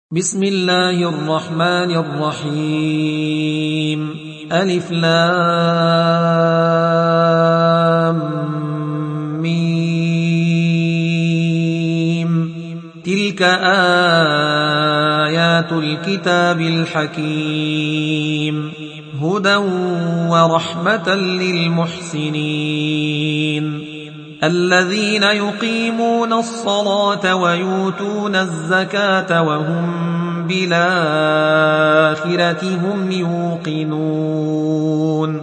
بسم الله الرحمن الرحيم ألف لام ميم تلك آيات الكتاب الحكيم هدى ورحمة للمحسنين الذين يقيمون الصلاة ويؤتون الزكاة وهم بالآخرة هم يوقنون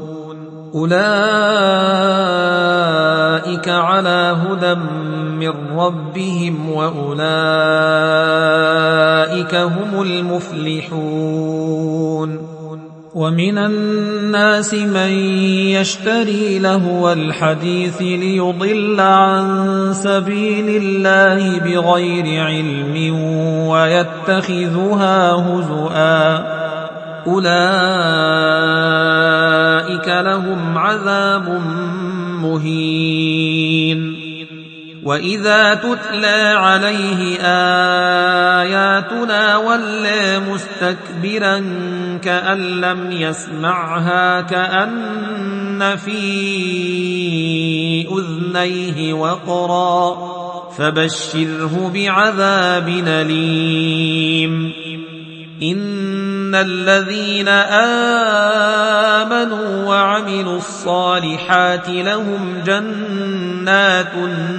أولئك على هدى من ربهم وأولئك هم المفلحون ومن الناس من يشتري لهو الحديث ليضل عن سبيل الله بغير علم ويتخذها هزؤا أولئك لهم عذاب مهين وإذا تتلى عليه آياتنا ولى مستكبرا كأن لم يسمعها كأن في أذنيه وقرا فبشره بعذاب أليم إن الذين آمنوا وعملوا الصالحات لهم جنات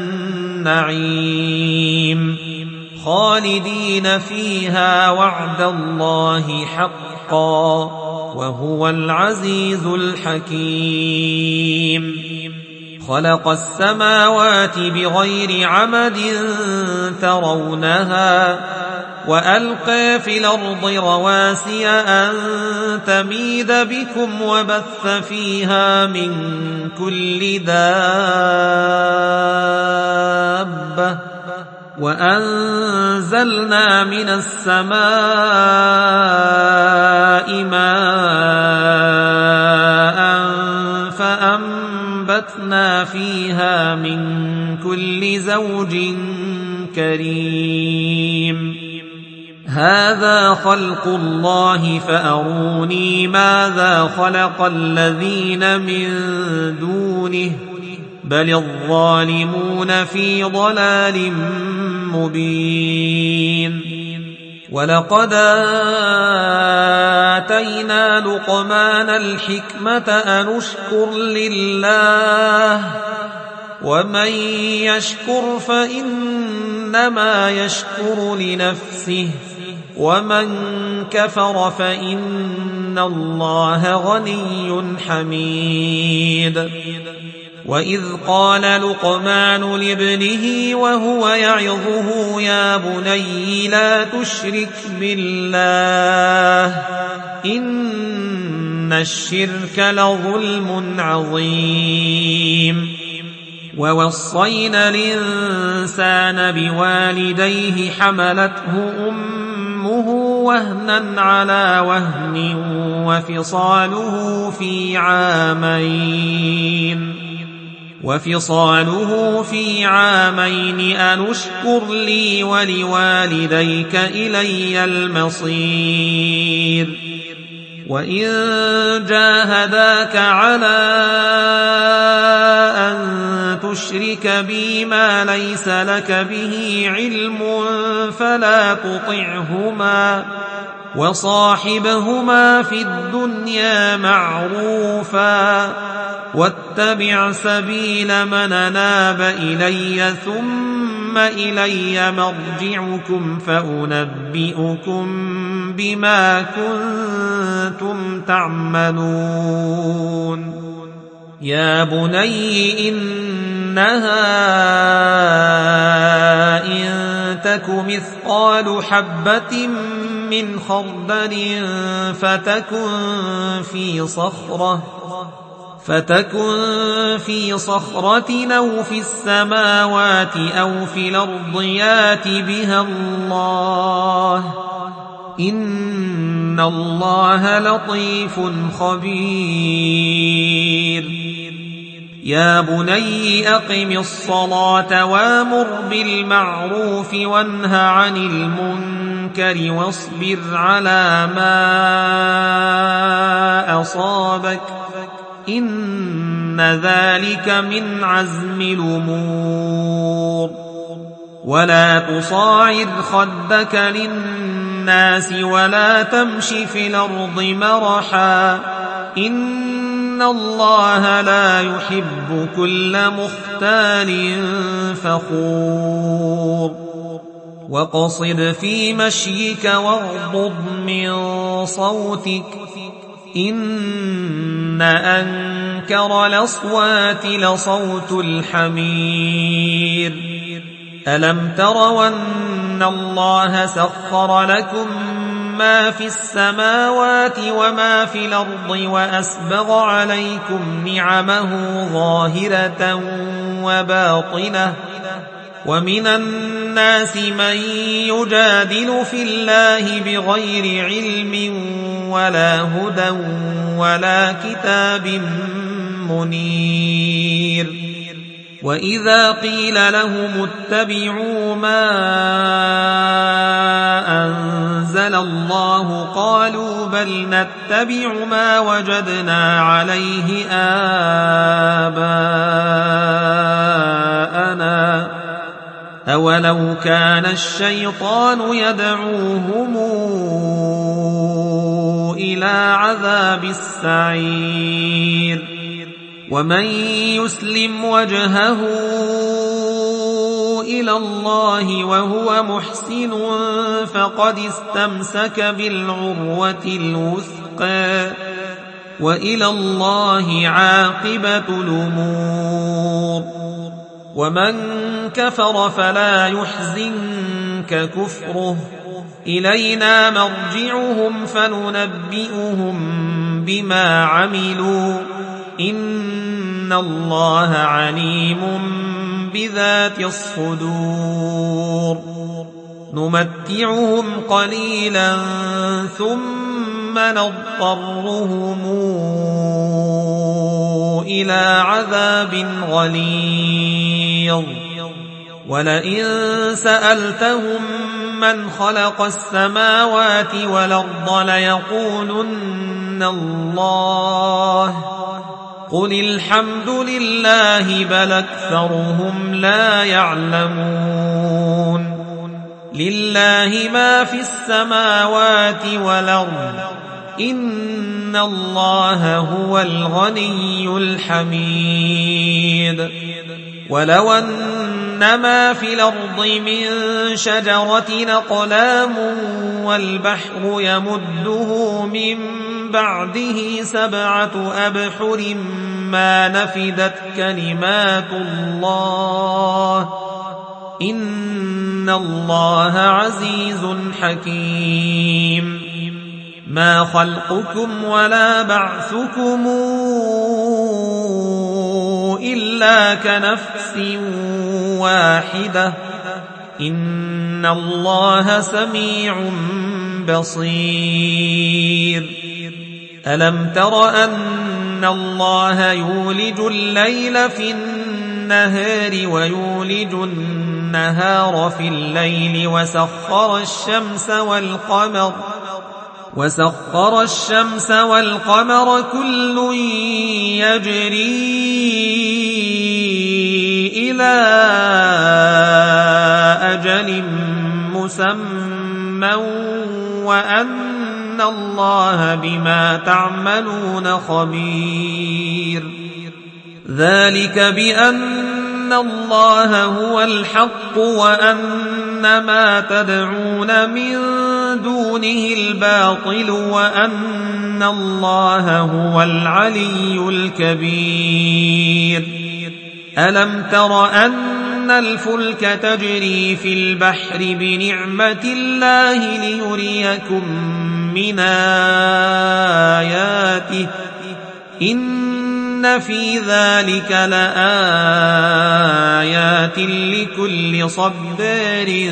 النعيم خالدين فيها وعد الله حقا وهو العزيز الحكيم خلق السماوات بغير عمد ترونها وألقى في الأرض رواسي أن تميد بكم وبث فيها من كل دابة وأنزلنا من السماء ماء فأنبتنا فيها من كل زوج كريم هذا خلق الله فأروني ماذا خلق الذين من دونه بل الظالمون في ضلال مبين ولقد آتينا لقمان الحكمة أن اشكر لله ومن يشكر فإنما يشكر لنفسه ومن كفر فإن الله غني حميد وإذ قال لقمان لابنه وهو يعظه يا بني لا تشرك بالله إن الشرك لظلم عظيم ووصينا الإنسان بوالديه حملته أمه وهنا على وهن وفصاله في عامين أن اشكر لي ولوالديك إلي المصير وإن جاهداك على أن تشرك بي ما ليس لك به علم فلا تطعهما وصاحبهما في الدنيا معروفا واتبع سبيل من أناب إلي ثم إلي مرجعكم فأنبئكم بما كنتم تعملون يا بني إنها إن تك مثقال حبة من خردل فتكن في صخرة أو في السماوات أو في الأرض يات بها الله إن الله لطيف خبير يا بني أقم الصلاة وامر بالمعروف وانه عن المنكر المنكر واصبر على ما أصابك إن ذلك من عزم الأمور. ولا تصاعد خدك للناس ولا تمش في الأرض مرحا إن الله لا يحب كل مختال فخور. وقصد في مشيك واغضض من صوتك إن أنكر الأصوات لصوت الحمير. ألم تروا أن الله سخر لكم ما في السماوات وما في الأرض وأسبغ عليكم نعمه ظاهرة وباطنة ومن الناس من يجادل في الله بغير علم ولا هدى ولا كتاب منير. وإذا قيل لهم اتبعوا ما أنزل الله قالوا بل نتبع ما وجدنا عليه آباءنا أولو كان الشيطان يدعوهم إلى عذاب السعير. ومن يسلم وجهه إلى الله وهو محسن فقد استمسك بالعروة الوثقى وإلى الله عاقبة الأمور. ومن كفر فلا يحزنك كفره إلينا مرجعهم فننبئهم بما عملوا إن الله عليم بذات الصدور. نمتعهم قليلا ثم نضطرهم إلى عذاب غليظ. ولئن سألتهم من خلق السماوات والأرض ليقولن الله قل الحمد لله بل أكثرهم لا يعلمون. لله ما في السماوات والأرض إن الله هو الغني الحميد. ولو أن ما في الأرض من شجرة أقلام والبحر يمده من بعده 7 أبحر ما نفدت كلمات الله إن الله عزيز حكيم. ما خلقكم ولا بعثكم إلا كنفس واحدة إن الله سميع بصير. ألم تر أن الله يولج الليل في النهار ويولج النهار في الليل وسخر الشمس والقمر كل يجري إلى أجل مسمى وأن الله بما تعملون خبير. ذلك بأن الله هو الحق وأن ما تدعون من دونه الباطل وأن الله هو العلي الكبير. ألم تر أن الفلك تجري في البحر بنعمة الله ليريكم من آياته إن في ذلك لآيات لكل صبار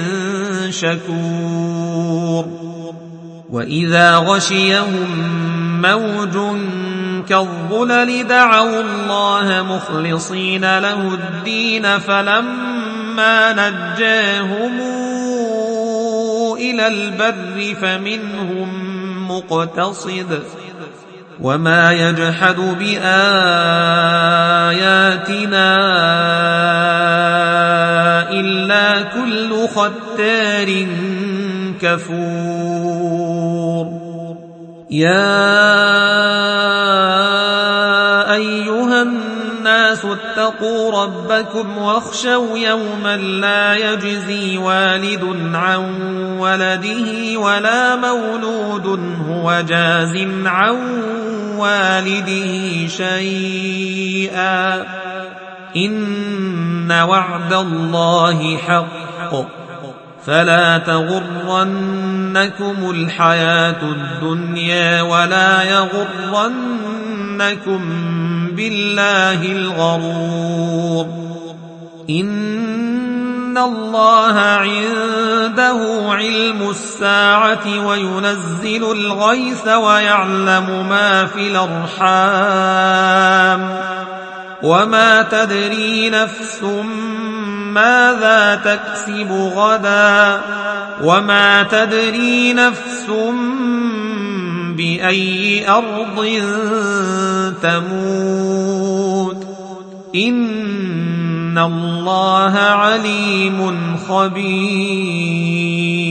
شكور. وإذا غشيهم موج كالظلل دعوا الله مخلصين له الدين فلما نجاهم إلى البر فمنهم مقتصد وما يجحد بآياتنا إلا كل ختار كفور يا أيها الناس اتقوا ربكم واخشوا يوما لا يجزي والد عن ولده ولا مولود هو جاز عن والده شيئا إن وعد الله حق فلا تغرنكم الحياة الدنيا ولا يغرنكم بالله الغرور إن الله عنده علم الساعة وينزل الغيث ويعلم ما في الأرحام وما تدري نفس ماذا تكسب غدا وما تدري نفس بأي أرض تموت إن الله عليم خبير